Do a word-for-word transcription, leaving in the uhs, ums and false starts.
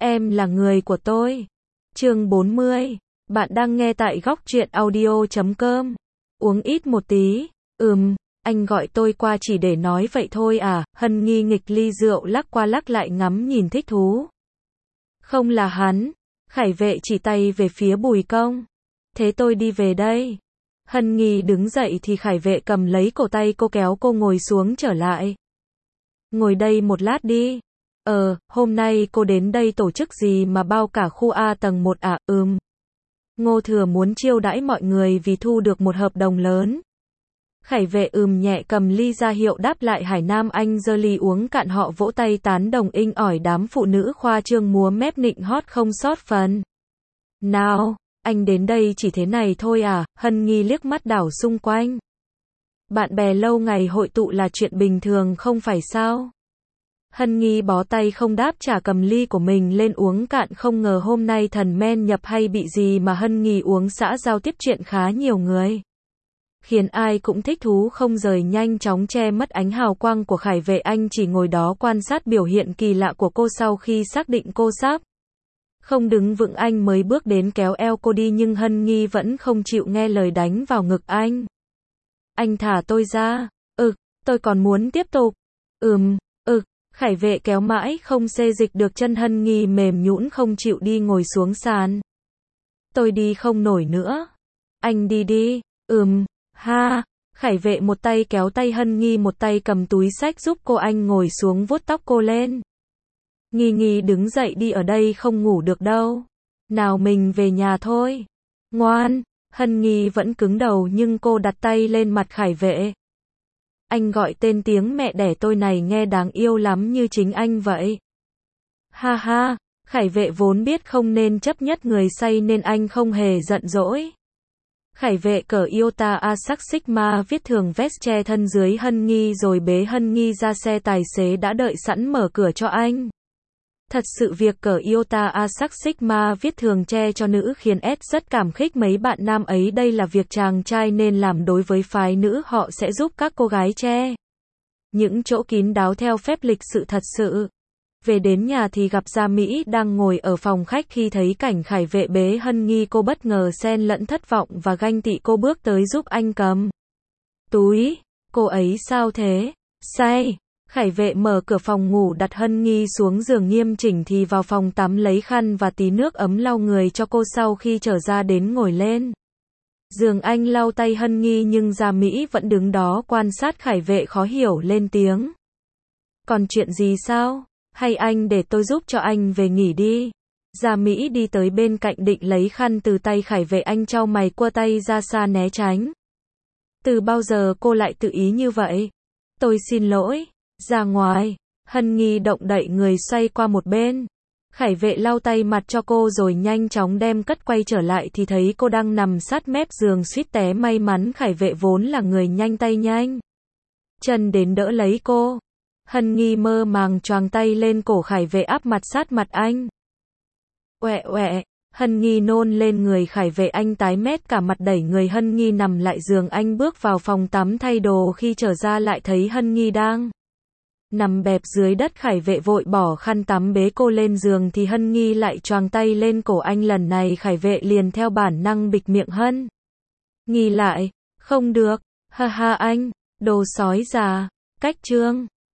em là người của tôi. Chương bốn mươi. Bạn đang nghe tại góc truyện audio chấm com. Uống ít một tí. Ừm, anh gọi tôi qua chỉ để nói vậy thôi à? Hân nghi nghịch ly rượu lắc qua lắc lại ngắm nhìn thích thú. Không là hắn. Khải vệ chỉ tay về phía Bùi Công. Thế tôi đi về đây. Hân nghi đứng dậy thì Khải vệ cầm lấy cổ tay cô kéo cô ngồi xuống trở lại. Ngồi đây một lát đi. Ờ, hôm nay cô đến đây tổ chức gì mà bao cả khu A tầng một à? Ừm. Ngô Thừa muốn chiêu đãi mọi người vì thu được một hợp đồng lớn. Khải vệ ừm nhẹ cầm ly ra hiệu đáp lại. Hải Nam Anh giơ ly uống cạn, họ vỗ tay tán đồng inh ỏi, đám phụ nữ khoa trương múa mép nịnh hót không sót phần. Nào, anh đến đây chỉ thế này thôi à? Hân nghi liếc mắt đảo xung quanh. Bạn bè lâu ngày hội tụ là chuyện bình thường không phải sao? Hân nghi bó tay không đáp, trả cầm ly của mình lên uống cạn. Không ngờ hôm nay thần men nhập hay bị gì mà Hân nghi uống xã giao tiếp chuyện khá nhiều người. Khiến ai cũng thích thú không rời, nhanh chóng che mất ánh hào quang của Khải vệ. Anh chỉ ngồi đó quan sát biểu hiện kỳ lạ của cô. Sau khi xác định cô sắp không đứng vững, anh mới bước đến kéo eo cô đi, nhưng Hân nghi vẫn không chịu nghe lời, đánh vào ngực anh. Anh thả tôi ra. Ực, tôi còn muốn tiếp tục. Ừm, ực. Khải vệ kéo mãi không xê dịch được chân. Hân nghi mềm nhũn không chịu đi, ngồi xuống sàn. Tôi đi không nổi nữa. Anh đi đi. Ừm, ha. Khải vệ một tay kéo tay Hân nghi, một tay cầm túi xách giúp cô. Anh ngồi xuống vuốt tóc cô lên. Nghi nghi đứng dậy đi, ở đây không ngủ được đâu. Nào mình về nhà thôi. Ngoan. Hân nghi vẫn cứng đầu nhưng cô đặt tay lên mặt Khải vệ. Anh gọi tên tiếng mẹ đẻ tôi này nghe đáng yêu lắm, như chính anh vậy. Ha ha. Khải vệ vốn biết không nên chấp nhất người say nên anh không hề giận dỗi. Khải vệ cởi Iota Asac Sigma viết thường vest che thân dưới Hân nghi rồi bế Hân nghi ra xe. Tài xế đã đợi sẵn mở cửa cho anh. Thật sự việc cởi Iota Asac Sigma viết thường che cho nữ khiến S rất cảm khích mấy bạn nam ấy. Đây là việc chàng trai nên làm. Đối với phái nữ, họ sẽ giúp các cô gái che những chỗ kín đáo theo phép lịch sự thật sự. Về đến nhà thì gặp Gia Mỹ đang ngồi ở phòng khách. Khi thấy cảnh Khải vệ bế Hân nghi, cô bất ngờ xen lẫn thất vọng và ganh tị. Cô bước tới giúp anh cầm túi. Cô ấy sao thế? Say. Khải vệ mở cửa phòng ngủ, đặt Hân nghi xuống giường nghiêm chỉnh thì vào phòng tắm lấy khăn và tí nước ấm lau người cho cô. Sau khi trở ra đến ngồi lên giường, anh lau tay Hân nghi nhưng Gia Mỹ vẫn đứng đó quan sát. Khải vệ khó hiểu lên tiếng. Còn chuyện gì sao? Hay anh để tôi giúp cho anh về nghỉ đi. Gia Mỹ đi tới bên cạnh định lấy khăn từ tay Khải vệ. Anh chau mày quơ tay ra xa né tránh. Từ bao giờ cô lại tự ý như vậy? Tôi xin lỗi. Ra ngoài. Hân nghi động đậy người xoay qua một bên. Khải vệ lau tay mặt cho cô rồi nhanh chóng đem cất. Quay trở lại thì thấy cô đang nằm sát mép giường suýt té. May mắn Khải vệ vốn là người nhanh tay nhanh chân đến đỡ lấy cô. Hân nghi mơ màng choàng tay lên cổ Khải vệ, áp mặt sát mặt anh. Oẹ oẹ. Hân nghi nôn lên người Khải vệ, anh tái mét cả mặt, đẩy người Hân nghi nằm lại giường. Anh bước vào phòng tắm thay đồ. Khi trở ra lại thấy Hân nghi đang nằm bẹp dưới đất. Khải vệ vội bỏ khăn tắm bế cô lên giường thì Hân nghi lại choàng tay lên cổ anh. Lần này Khải vệ liền theo bản năng bịt miệng Hân nghi lại. Không được. Ha ha anh. Đồ sói già. Cách chương